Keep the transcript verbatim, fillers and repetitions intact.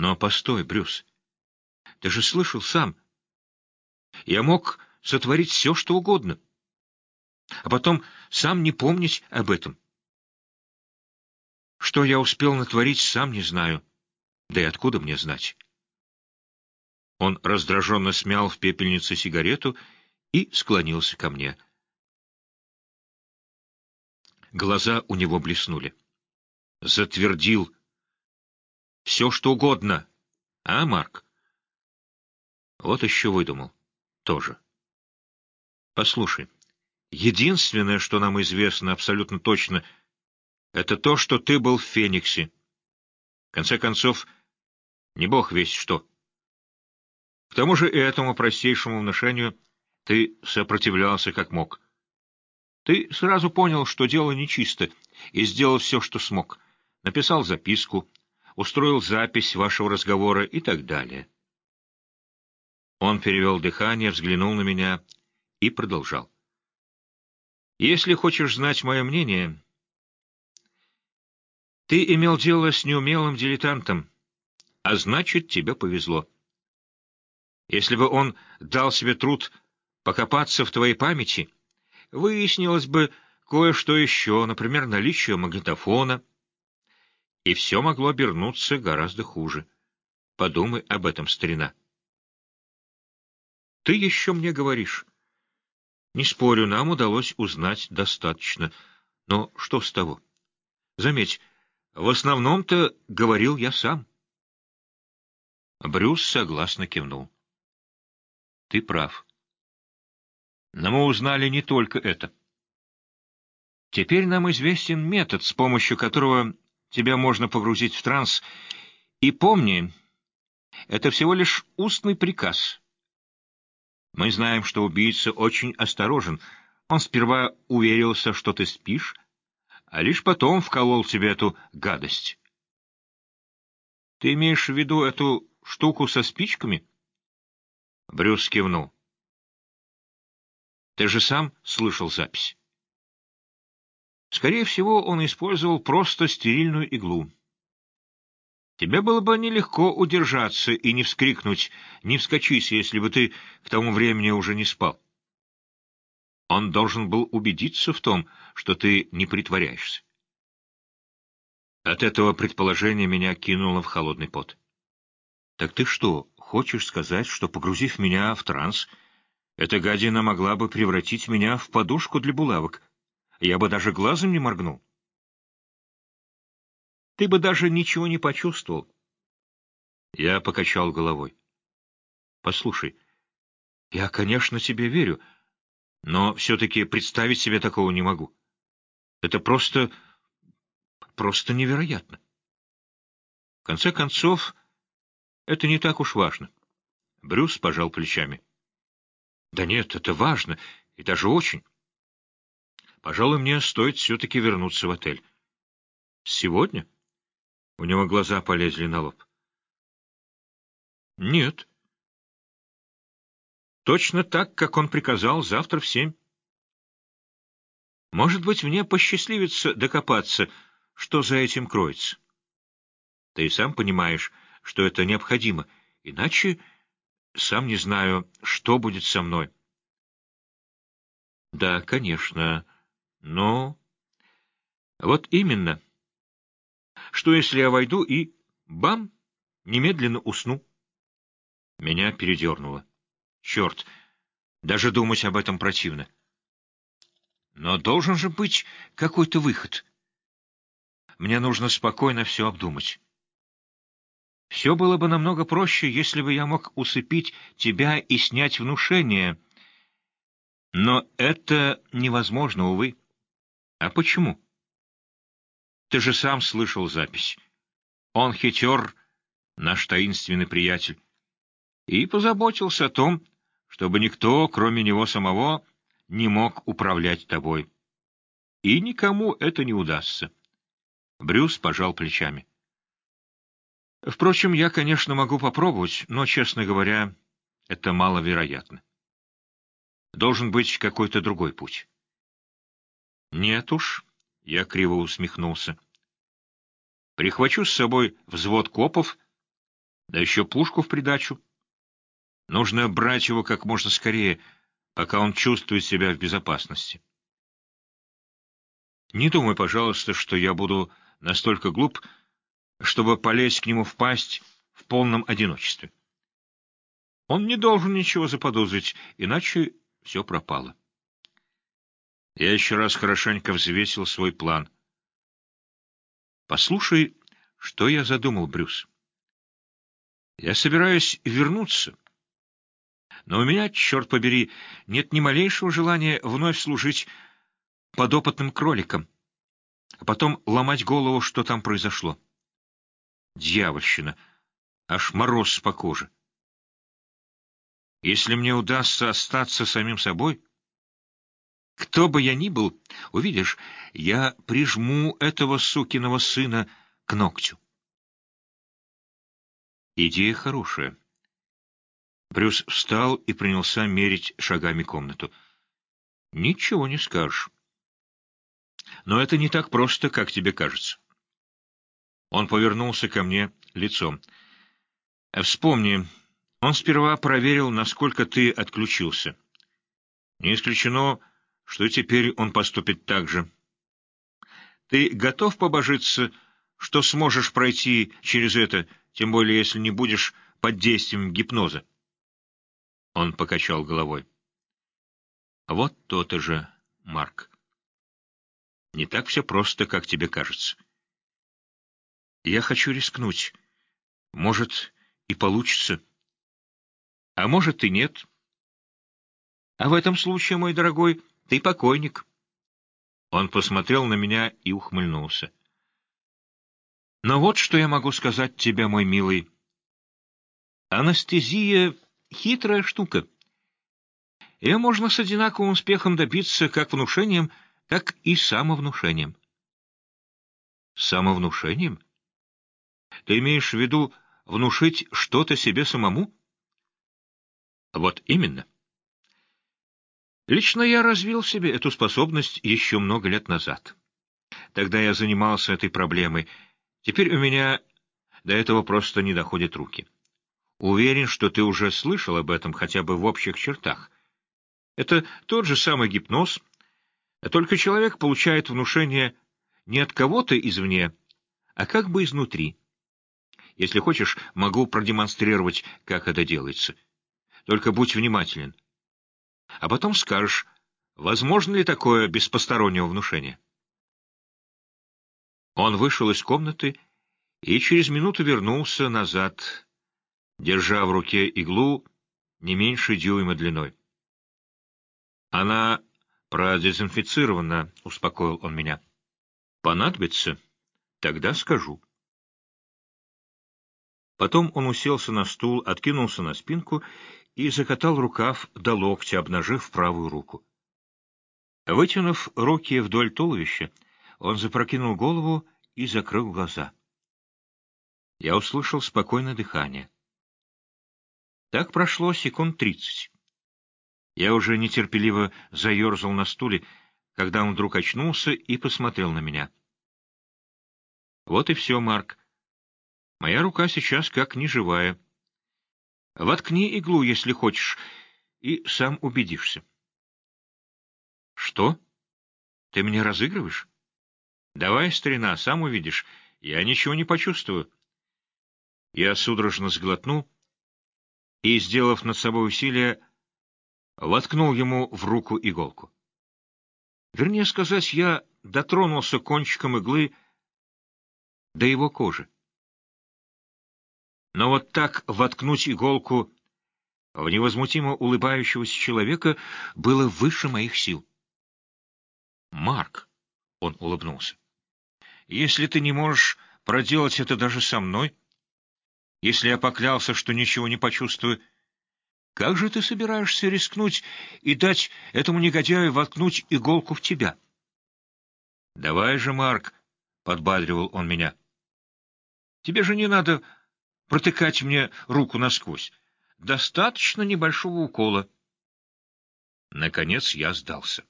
Но постой, Брюс, ты же слышал сам. Я мог сотворить все, что угодно, а потом сам не помнить об этом. Что я успел натворить, сам не знаю. Да и откуда мне знать? Он раздраженно смял в пепельнице сигарету и склонился ко мне. Глаза у него блеснули. Затвердил. Все, что угодно. А, Марк? Вот еще выдумал. Тоже. Послушай, единственное, что нам известно абсолютно точно, это то, что ты был в Фениксе. В конце концов, не бог весть что. К тому же и этому простейшему внушению ты сопротивлялся как мог. Ты сразу понял, что дело нечисто, и сделал все, что смог. Написал записку, устроил запись вашего разговора и так далее. Он перевел дыхание, взглянул на меня и продолжал. Если хочешь знать мое мнение, ты имел дело с неумелым дилетантом, а значит, тебе повезло. Если бы он дал себе труд покопаться в твоей памяти, выяснилось бы кое-что еще, например, наличие магнитофона, и все могло обернуться гораздо хуже. Подумай об этом, старина. Ты еще мне говоришь. Не спорю, нам удалось узнать достаточно. Но что с того? Заметь, в основном-то говорил я сам. Брюс согласно кивнул. Ты прав. Но мы узнали не только это. Теперь нам известен метод, с помощью которого тебя можно погрузить в транс. И помни, это всего лишь устный приказ. Мы знаем, что убийца очень осторожен. Он сперва уверился, что ты спишь, а лишь потом вколол тебе эту гадость. Ты имеешь в виду эту штуку со спичками? Брюс кивнул. Ты же сам слышал запись. Скорее всего, он использовал просто стерильную иглу. Тебе было бы нелегко удержаться и не вскрикнуть, не вскочить, если бы ты к тому времени уже не спал. Он должен был убедиться в том, что ты не притворяешься. От этого предположения меня кинуло в холодный пот. Так ты что, хочешь сказать, что, погрузив меня в транс, эта гадина могла бы превратить меня в подушку для булавок? Я бы даже глазом не моргнул. Ты бы даже ничего не почувствовал. Я покачал головой. Послушай, я, конечно, тебе верю, но все-таки представить себе такого не могу. Это просто... просто невероятно. В конце концов, это не так уж важно. Брюс пожал плечами. Да нет, это важно, и даже очень. Пожалуй, мне стоит все-таки вернуться в отель. Сегодня? У него глаза полезли на лоб. Нет. Точно так, как он приказал, завтра в семь. Может быть, мне посчастливится докопаться, что за этим кроется. Ты и сам понимаешь, что это необходимо, иначе сам не знаю, что будет со мной. Да, конечно, но... Вот именно. Что, если я войду и... бам! Немедленно усну? Меня передернуло. Черт, даже думать об этом противно. Но должен же быть какой-то выход. Мне нужно спокойно все обдумать. Все было бы намного проще, если бы я мог усыпить тебя и снять внушение. Но это невозможно, увы. А почему? Ты же сам слышал запись. Он хитер, наш таинственный приятель, и позаботился о том, чтобы никто, кроме него самого, не мог управлять тобой. И никому это не удастся. Брюс пожал плечами. Впрочем, я, конечно, могу попробовать, но, честно говоря, это маловероятно. Должен быть какой-то другой путь. Нет уж, я криво усмехнулся. Прихвачу с собой взвод копов, Да еще пушку в придачу. Нужно брать его как можно скорее, пока он чувствует себя в безопасности. Не думай, пожалуйста, что я буду настолько глуп, чтобы полезть к нему в пасть в полном одиночестве. Он не должен ничего заподозрить, иначе все пропало. Я еще раз хорошенько взвесил свой план. Послушай, что я задумал, Брюс. Я собираюсь вернуться, но у меня, черт побери, нет ни малейшего желания вновь служить подопытным кроликом, а потом ломать голову, что там произошло. Дьявольщина, аж мороз по коже. Если мне удастся остаться самим собой, кто бы я ни был, увидишь, я прижму этого сукиного сына к ногтю. Идея хорошая. Брюс встал и принялся мерить шагами комнату. Ничего не скажешь. Но это не так просто, как тебе кажется. Он повернулся ко мне лицом. Вспомни, он сперва проверил, насколько ты отключился. Не исключено, что теперь он поступит так же. Ты готов побожиться, что сможешь пройти через это, тем более если не будешь под действием гипноза? Он покачал головой. Вот то-то же, Марк. Не так все просто, как тебе кажется. Я хочу рискнуть. Может, и получится. А может, и нет. А в этом случае, мой дорогой, ты покойник. Он посмотрел на меня и ухмыльнулся. Но вот что я могу сказать тебе, мой милый. Анестезия — хитрая штука. Ее можно с одинаковым успехом добиться как внушением, так и самовнушением. Самовнушением? Ты имеешь в виду внушить что-то себе самому? Вот именно. Лично я развил в себе эту способность еще много лет назад. Тогда я занимался этой проблемой. Теперь у меня до этого просто не доходят руки. Уверен, что ты уже слышал об этом хотя бы в общих чертах. Это тот же самый гипноз, только человек получает внушение не от кого-то извне, а как бы изнутри. Если хочешь, могу продемонстрировать, как это делается. Только будь внимателен. А потом скажешь, возможно ли такое без постороннего внушения. Он вышел из комнаты и через минуту вернулся назад, держа в руке иглу не меньше дюйма длиной. «Она продезинфицирована», — успокоил он меня. «Понадобится? Тогда скажу». Потом он уселся на стул, откинулся на спинку и закатал рукав до локтя, обнажив правую руку. Вытянув руки вдоль туловища, он запрокинул голову и закрыл глаза. Я услышал спокойное дыхание. Так прошло секунд тридцать. Я уже нетерпеливо заерзал на стуле, когда он вдруг очнулся и посмотрел на меня. Вот и все, Марк. Моя рука сейчас как неживая. Воткни иглу, если хочешь, и сам убедишься. Что? Ты меня разыгрываешь? Давай, старина, сам увидишь. Я ничего не почувствую. Я судорожно сглотнул и, сделав над собой усилие, воткнул ему в руку иголку. Вернее сказать, я дотронулся кончиком иглы до его кожи. Но вот так воткнуть иголку в невозмутимо улыбающегося человека было выше моих сил. «Марк», — он улыбнулся, — «если ты не можешь проделать это даже со мной, если я поклялся, что ничего не почувствую, как же ты собираешься рискнуть и дать этому негодяю воткнуть иголку в тебя?» «Давай же, Марк», — подбадривал он меня, — «тебе же не надо протыкать мне руку насквозь. Достаточно небольшого укола». Наконец я сдался.